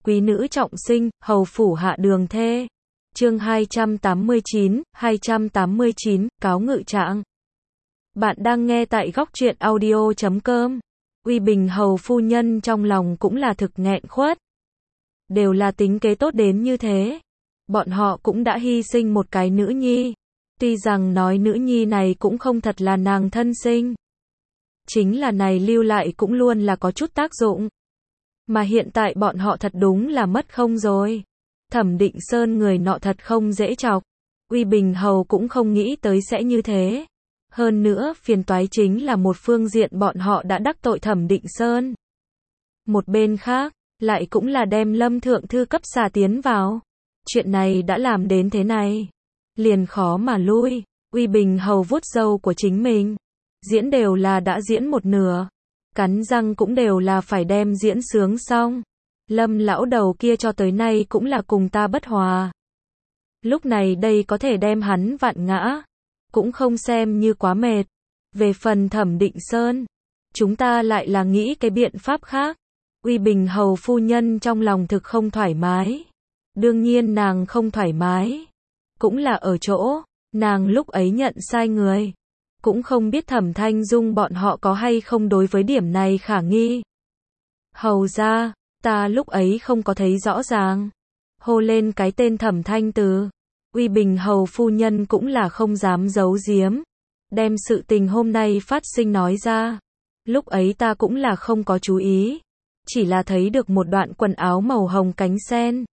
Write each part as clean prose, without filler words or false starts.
Quý nữ trọng sinh, hầu phủ hạ đường thê. Chương 289, cáo ngự trạng. Bạn đang nghe tại góc truyện audio.com. Uy Bình hầu phu nhân trong lòng cũng là thực nghẹn khuất. Đều là tính kế tốt đến như thế. Bọn họ cũng đã hy sinh một cái nữ nhi. Tuy rằng nói nữ nhi này cũng không thật là nàng thân sinh. Chính là này lưu lại cũng luôn là có chút tác dụng. Mà hiện tại bọn họ thật đúng là mất không rồi. Thẩm Định Sơn người nọ thật không dễ chọc. Uy Bình hầu cũng không nghĩ tới sẽ như thế. Hơn nữa, phiền toái chính là một phương diện bọn họ đã đắc tội Thẩm Định Sơn. Một bên khác, lại cũng là đem Lâm Thượng Thư cấp xà tiến vào. Chuyện này đã làm đến thế này. Liền khó mà lui. Uy Bình hầu vuốt râu của chính mình. Diễn đều là đã diễn một nửa. Cắn răng cũng đều là phải đem diễn sướng xong. Lâm lão đầu kia cho tới nay cũng là cùng ta bất hòa. Lúc này đây có thể đem hắn vặn ngã. Cũng không xem như quá mệt. Về phần Thẩm Định Sơn, chúng ta lại là nghĩ cái biện pháp khác. Uy Bình hầu phu nhân trong lòng thực không thoải mái. Đương nhiên nàng không thoải mái. Cũng là ở chỗ, nàng lúc ấy nhận sai người. Cũng không biết Thẩm Thanh Dung bọn họ có hay không đối với điểm này khả nghi. Hầu ra, ta lúc ấy không có thấy rõ ràng. Hô lên cái tên Thẩm Thanh Từ. Uy Bình hầu phu nhân cũng là không dám giấu giếm. Đem sự tình hôm nay phát sinh nói ra. Lúc ấy ta cũng là không có chú ý. Chỉ là thấy được một đoạn quần áo màu hồng cánh sen.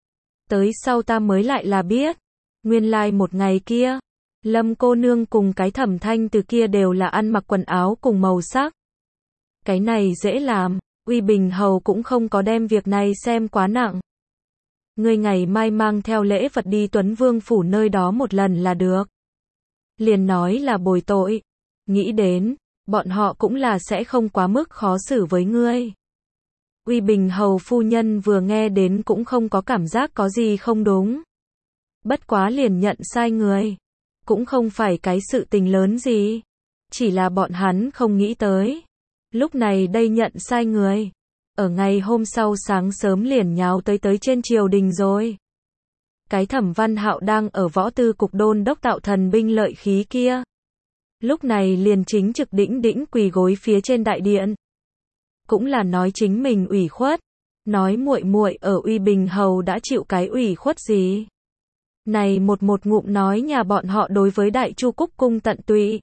Tới sau ta mới lại là biết. Nguyên lai một ngày kia. Lâm cô nương cùng cái Thẩm Thanh Từ kia đều là ăn mặc quần áo cùng màu sắc. Cái này dễ làm. Uy Bình hầu cũng không có đem việc này xem quá nặng. Ngươi ngày mai mang theo lễ vật đi Tuấn Vương phủ nơi đó một lần là được. Liền nói là bồi tội. Nghĩ đến, bọn họ cũng là sẽ không quá mức khó xử với ngươi. Uy Bình hầu phu nhân vừa nghe đến cũng không có cảm giác có gì không đúng. Bất quá liền nhận sai người. Cũng không phải cái sự tình lớn gì. Chỉ là bọn hắn không nghĩ tới. Lúc này đây nhận sai người. Ở ngày hôm sau sáng sớm liền nháo tới trên triều đình rồi. Cái Thẩm Văn Hạo đang ở võ tư cục đôn đốc tạo thần binh lợi khí kia. Lúc này liền chính trực đĩnh đĩnh quỳ gối phía trên đại điện. Cũng là nói chính mình ủy khuất. Nói muội muội ở Uy Bình hầu đã chịu cái ủy khuất gì. Này một ngụm nói nhà bọn họ đối với Đại Chu Cúc cung tận tụy.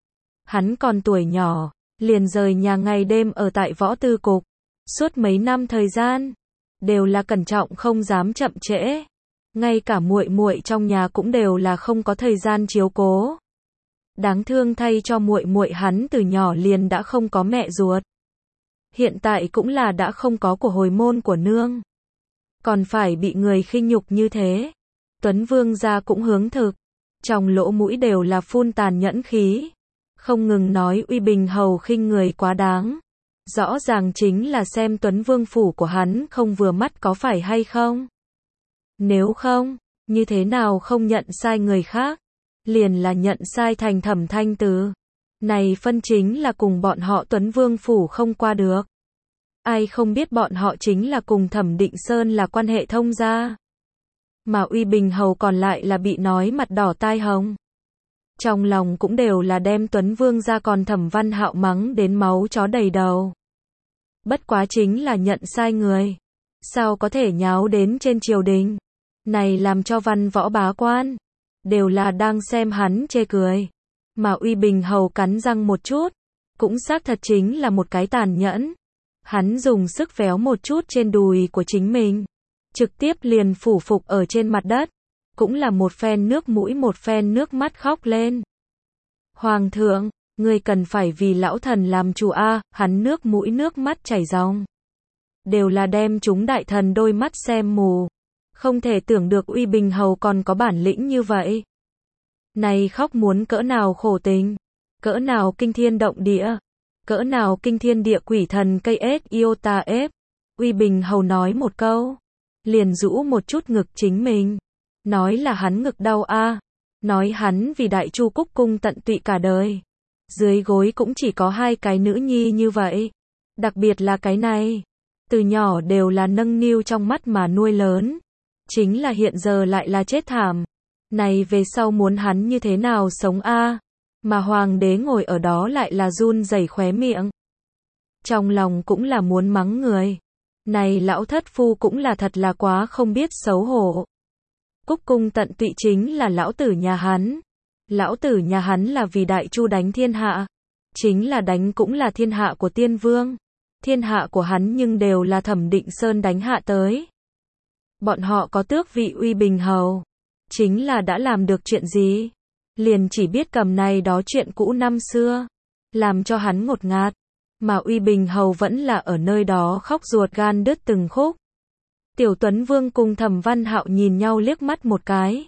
Hắn còn tuổi nhỏ, liền rời nhà ngày đêm ở tại võ tư cục. Suốt mấy năm thời gian, đều là cẩn trọng không dám chậm trễ. Ngay cả muội muội trong nhà cũng đều là không có thời gian chiếu cố. Đáng thương thay cho muội muội hắn từ nhỏ liền đã không có mẹ ruột. Hiện tại cũng là đã không có của hồi môn của nương. Còn phải bị người khinh nhục như thế. Tuấn Vương gia cũng hướng thực. Trong lỗ mũi đều là phun tàn nhẫn khí. Không ngừng nói Uy Bình hầu khinh người quá đáng. Rõ ràng chính là xem Tuấn Vương phủ của hắn không vừa mắt có phải hay không. Nếu không, như thế nào không nhận sai người khác. Liền là nhận sai thành Thẩm Thanh Từ. Này phân chính là cùng bọn họ Tuấn Vương phủ không qua được. Ai không biết bọn họ chính là cùng Thẩm Định Sơn là quan hệ thông gia. Mà Uy Bình hầu còn lại là bị nói mặt đỏ tai hồng. Trong lòng cũng đều là đem Tuấn Vương ra còn Thẩm Văn Hạo mắng đến máu chó đầy đầu. Bất quá chính là nhận sai người. Sao có thể nháo đến trên triều đình. Này làm cho văn võ bá quan. Đều là đang xem hắn chê cười. Mà Uy Bình hầu cắn răng một chút. Cũng xác thật chính là một cái tàn nhẫn. Hắn dùng sức véo một chút trên đùi của chính mình. Trực tiếp liền phủ phục ở trên mặt đất. Cũng là một phen nước mũi một phen nước mắt khóc lên. Hoàng thượng, ngươi cần phải vì lão thần làm chủ a. Hắn nước mũi nước mắt chảy ròng. Đều là đem chúng đại thần đôi mắt xem mù. Không thể tưởng được Uy Bình hầu còn có bản lĩnh như vậy. Này khóc muốn cỡ nào khổ tình. Cỡ nào kinh thiên động địa. Cỡ nào kinh thiên địa quỷ thần cây ết iota ép. Uy Bình hầu nói một câu. Liền rũ một chút ngực chính mình. Nói là hắn ngực đau a. Nói hắn vì Đại Chu Cúc cung tận tụy cả đời. Dưới gối cũng chỉ có hai cái nữ nhi như vậy. Đặc biệt là cái này. từ nhỏ đều là nâng niu trong mắt mà nuôi lớn. Chính là hiện giờ lại là chết thảm. Này về sau muốn hắn như thế nào sống a? Mà hoàng đế ngồi ở đó lại là run rẩy khóe miệng. Trong lòng cũng là muốn mắng người. Này lão thất phu cũng là thật là quá không biết xấu hổ. Cúc cung tận tụy chính là lão tử nhà hắn. Lão tử nhà hắn là vì Đại Chu đánh thiên hạ. Chính là đánh cũng là thiên hạ của Tiên Vương. Thiên hạ của hắn nhưng đều là Thẩm Định Sơn đánh hạ tới. Bọn họ có tước vị Uy Bình Hầu. Chính là đã làm được chuyện gì? Liền chỉ biết cầm này đó chuyện cũ năm xưa. Làm cho hắn ngột ngạt. Mà Uy Bình Hầu vẫn là ở nơi đó khóc ruột gan đứt từng khúc. Tiểu Tuấn Vương cùng Thẩm Văn Hạo nhìn nhau liếc mắt một cái.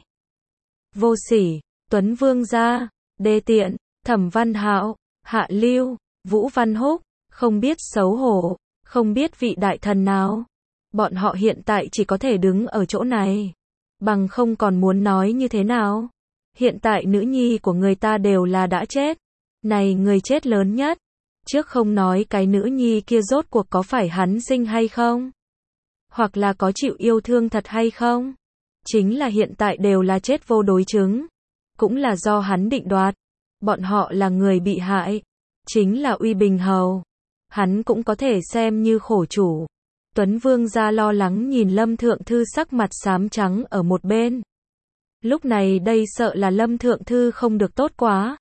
Vô sỉ, Tuấn Vương gia, đê tiện, Thẩm Văn Hạo, hạ lưu, Vũ Văn Húc, không biết xấu hổ, không biết vị đại thần nào. Bọn họ hiện tại chỉ có thể đứng ở chỗ này. Bằng không còn muốn nói như thế nào. Hiện tại nữ nhi của người ta đều là đã chết. Này người chết lớn nhất. Trước không nói cái nữ nhi kia rốt cuộc có phải hắn sinh hay không? Hoặc là có chịu yêu thương thật hay không? Chính là hiện tại đều là chết vô đối chứng. Cũng là do hắn định đoạt. Bọn họ là người bị hại. Chính là Uy Bình Hầu. Hắn cũng có thể xem như khổ chủ. Tuấn Vương gia lo lắng nhìn Lâm Thượng Thư sắc mặt xám trắng ở một bên. Lúc này đây sợ là Lâm Thượng Thư không được tốt quá.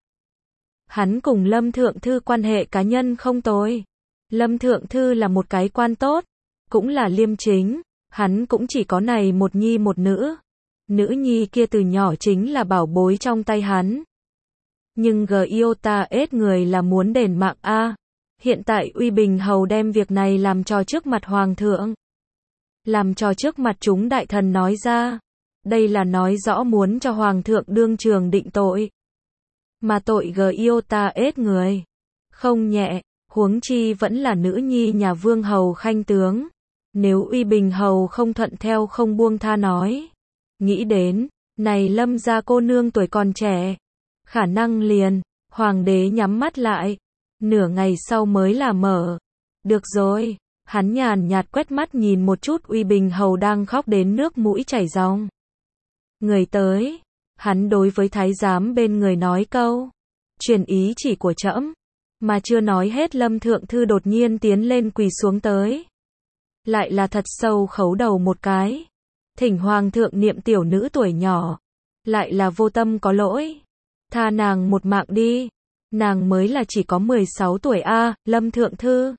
Hắn cùng Lâm Thượng Thư quan hệ cá nhân không tồi. Lâm Thượng Thư là một cái quan tốt, cũng là liêm chính, hắn cũng chỉ có này một nhi một nữ. Nữ nhi kia từ nhỏ chính là bảo bối trong tay hắn. Nhưng Giota ết người là muốn đền mạng a. Hiện tại Uy Bình Hầu đem việc này làm cho trước mặt Hoàng thượng. Làm cho trước mặt chúng đại thần nói ra. Đây là nói rõ muốn cho Hoàng thượng đương trường định tội. Mà tội Giota ết người. Không nhẹ, huống chi vẫn là nữ nhi nhà Vương Hầu Khanh tướng. Nếu Uy Bình Hầu không thuận theo không buông tha nói. Nghĩ đến, này Lâm gia cô nương tuổi còn trẻ. Khả năng liền, Hoàng đế nhắm mắt lại. Nửa ngày sau mới là mở. Được rồi, hắn nhàn nhạt quét mắt nhìn một chút Uy Bình Hầu đang khóc đến nước mũi chảy ròng. Người tới, hắn đối với thái giám bên người nói câu. Truyền ý chỉ của trẫm. Mà chưa nói hết Lâm Thượng Thư đột nhiên tiến lên quỳ xuống tới. Lại là thật sâu khấu đầu một cái. Thỉnh Hoàng thượng niệm tiểu nữ tuổi nhỏ. Lại là vô tâm có lỗi. Tha nàng một mạng đi. Nàng mới là chỉ có 16 tuổi a, Lâm Thượng Thư.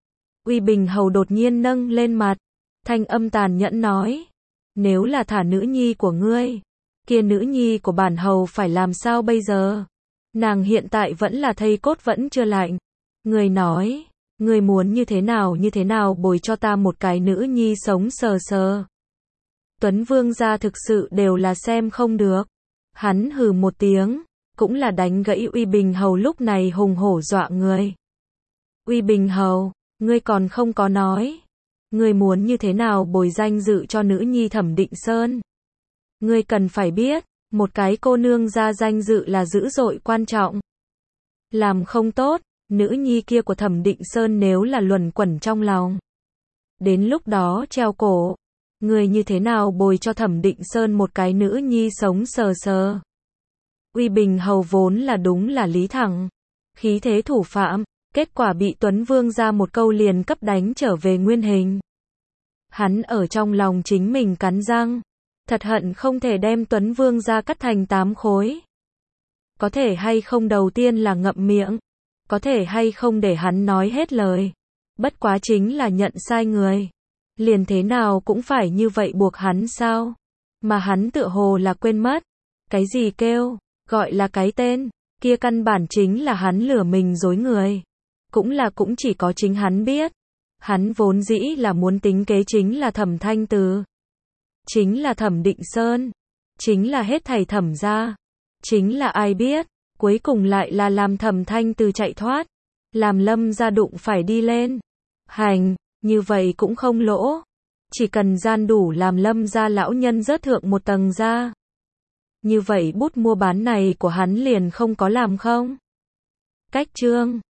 Uy Bình Hầu đột nhiên nâng lên mặt. Thanh âm tàn nhẫn nói. Nếu là thả nữ nhi của ngươi. Kia nữ nhi của bản hầu phải làm sao bây giờ? Nàng hiện tại vẫn là thây cốt vẫn chưa lạnh. Người nói. Người muốn như thế nào bồi cho ta một cái nữ nhi sống sờ sờ. Tuấn Vương gia thực sự đều là xem không được. Hắn hừ một tiếng. Cũng là đánh gãy Uy Bình Hầu lúc này hùng hổ dọa người. Uy Bình Hầu, ngươi còn không có nói. Ngươi muốn như thế nào bồi danh dự cho nữ nhi Thẩm Định Sơn. Ngươi cần phải biết, một cái cô nương ra danh dự là dữ dội quan trọng. Làm không tốt, nữ nhi kia của Thẩm Định Sơn nếu là luẩn quẩn trong lòng. Đến lúc đó treo cổ. Ngươi như thế nào bồi cho Thẩm Định Sơn một cái nữ nhi sống sờ sờ. Uy Bình Hầu vốn là đúng là lý thẳng. Khí thế thủ phạm, kết quả bị Tuấn Vương ra một câu liền cấp đánh trở về nguyên hình. Hắn ở trong lòng chính mình cắn răng. Thật hận không thể đem Tuấn Vương ra cắt thành 8 khối. Có thể hay không đầu tiên là ngậm miệng. Có thể hay không để hắn nói hết lời. Bất quá chính là nhận sai người. Liền thế nào cũng phải như vậy buộc hắn sao. Mà hắn tựa hồ là quên mất. Cái gì kêu, gọi là cái tên. Kia căn bản chính là hắn lừa mình dối người. Cũng chỉ có chính hắn biết. Hắn vốn dĩ là muốn tính kế chính là Thẩm Thanh Từ. Chính là Thẩm Định Sơn. Chính là hết thảy Thẩm gia. Chính là ai biết. Cuối cùng lại là làm Thẩm Thanh Từ chạy thoát. Làm Lâm gia đụng phải đi lên. Hành, như vậy cũng không lỗ. Chỉ cần gian đủ làm Lâm gia lão nhân rớt thượng một tầng ra. Như vậy bút mua bán này của hắn liền không có làm không? Cách chương